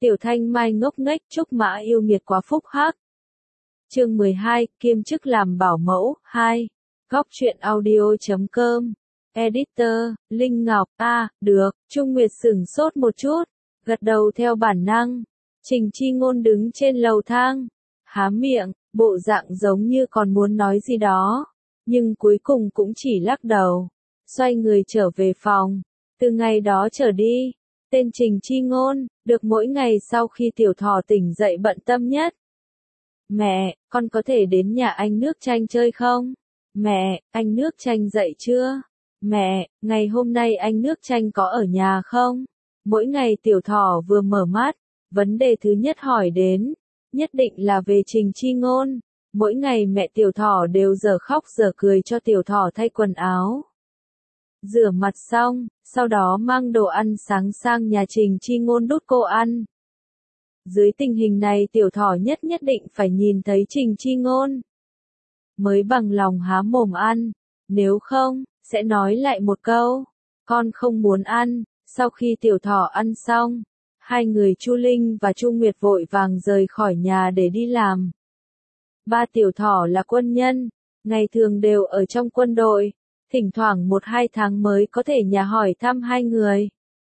Tiểu Thanh Mai ngốc nghếch, Trúc Mã yêu nghiệt quá phúc hắc. Chương 12, kiêm chức làm bảo mẫu, 2. Góc truyện audio.com. Editor, Linh Ngọc, được, Trung Nguyệt sửng sốt một chút, gật đầu theo bản năng. Trình Chi Ngôn đứng trên lầu thang, há miệng, bộ dạng giống như còn muốn nói gì đó, nhưng cuối cùng cũng chỉ lắc đầu, xoay người trở về phòng. Từ ngày đó trở đi, tên Trình Chi Ngôn, được mỗi ngày sau khi Tiểu Thỏ tỉnh dậy bận tâm nhất. Mẹ, con có thể đến nhà anh Nước Chanh chơi không? Mẹ, anh Nước Chanh dậy chưa? Mẹ, ngày hôm nay anh Nước Chanh có ở nhà không? Mỗi ngày Tiểu Thỏ vừa mở mắt, vấn đề thứ nhất hỏi đến, nhất định là về Trình Chi Ngôn. Mỗi ngày mẹ Tiểu Thỏ đều giờ khóc giờ cười cho Tiểu Thỏ thay quần áo. Rửa mặt xong, sau đó mang đồ ăn sáng sang nhà Trình Chi Ngôn đút cô ăn. Dưới tình hình này Tiểu Thỏ nhất định phải nhìn thấy Trình Chi Ngôn mới bằng lòng há mồm ăn, nếu không, sẽ nói lại một câu, con không muốn ăn. Sau khi Tiểu Thỏ ăn xong, hai người Chu Linh và Chu Nguyệt vội vàng rời khỏi nhà để đi làm. Ba Tiểu Thỏ là quân nhân, ngày thường đều ở trong quân đội, thỉnh thoảng 1-2 tháng mới có thể nhà hỏi thăm hai người.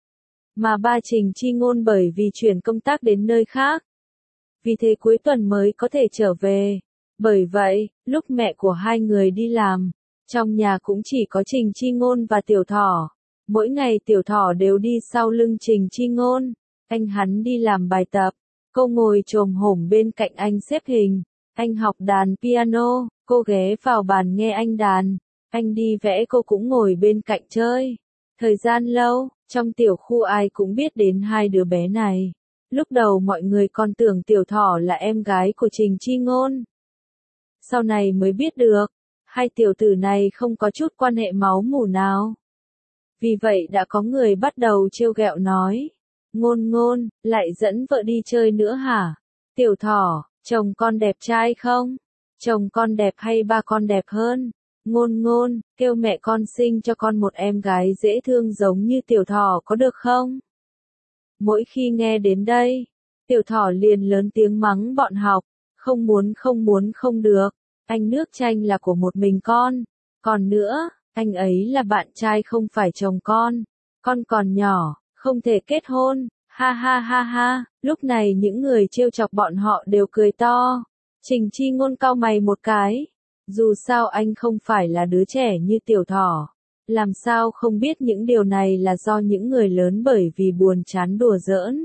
Mà ba Trình Chi Ngôn bởi vì chuyển công tác đến nơi khác, vì thế cuối tuần mới có thể trở về. Bởi vậy, lúc mẹ của hai người đi làm, trong nhà cũng chỉ có Trình Chi Ngôn và Tiểu Thỏ. Mỗi ngày Tiểu Thỏ đều đi sau lưng Trình Chi Ngôn, anh hắn đi làm bài tập, cô ngồi chồm hổm bên cạnh anh xếp hình, anh học đàn piano, cô ghé vào bàn nghe anh đàn, anh đi vẽ cô cũng ngồi bên cạnh chơi. Thời gian lâu, trong tiểu khu ai cũng biết đến hai đứa bé này. Lúc đầu mọi người còn tưởng Tiểu Thỏ là em gái của Trình Chi Ngôn. Sau này mới biết được, hai tiểu tử này không có chút quan hệ máu mủ nào. Vì vậy đã có người bắt đầu trêu ghẹo nói, Ngôn Ngôn, lại dẫn vợ đi chơi nữa hả? Tiểu Thỏ, chồng con đẹp trai không? Chồng con đẹp hay ba con đẹp hơn? Ngôn Ngôn, kêu mẹ con sinh cho con một em gái dễ thương giống như Tiểu Thỏ có được không? Mỗi khi nghe đến đây, Tiểu Thỏ liền lớn tiếng mắng bọn học, không muốn không được, anh Nước Chanh là của một mình con, còn nữa, anh ấy là bạn trai không phải chồng con còn nhỏ, không thể kết hôn, ha ha ha ha. Lúc này những người trêu chọc bọn họ đều cười to. Trình Chi Ngôn cau mày một cái, dù sao anh không phải là đứa trẻ như Tiểu Thỏ, làm sao không biết những điều này là do những người lớn bởi vì buồn chán đùa giỡn.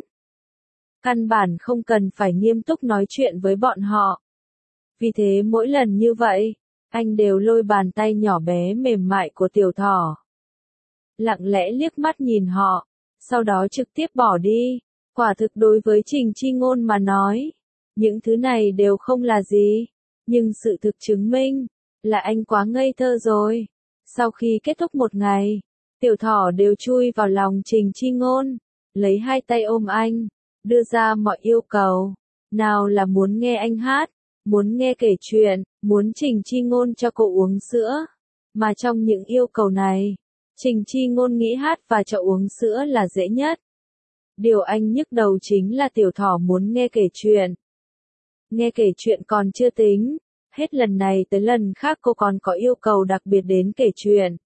Căn bản không cần phải nghiêm túc nói chuyện với bọn họ. Vì thế mỗi lần như vậy, anh đều lôi bàn tay nhỏ bé mềm mại của Tiểu Thỏ, lặng lẽ liếc mắt nhìn họ, sau đó trực tiếp bỏ đi. Quả thực đối với Trình Chi Ngôn mà nói, những thứ này đều không là gì, nhưng sự thực chứng minh là anh quá ngây thơ rồi. Sau khi kết thúc một ngày, Tiểu Thỏ đều chui vào lòng Trình Chi Ngôn, lấy hai tay ôm anh, đưa ra mọi yêu cầu, nào là muốn nghe anh hát, muốn nghe kể chuyện, muốn Trình Chi Ngôn cho cô uống sữa. Mà trong những yêu cầu này, Trình Chi Ngôn nghĩ hát và cho uống sữa là dễ nhất. Điều anh nhức đầu chính là Tiểu Thỏ muốn nghe kể chuyện. Nghe kể chuyện còn chưa tính, hết lần này tới lần khác cô còn có yêu cầu đặc biệt đến kể chuyện.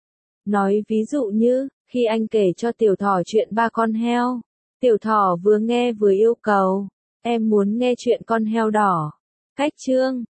Nói ví dụ như, khi anh kể cho Tiểu Thỏ chuyện ba con heo, Tiểu Thỏ vừa nghe vừa yêu cầu, em muốn nghe chuyện con heo đỏ. Cách chương,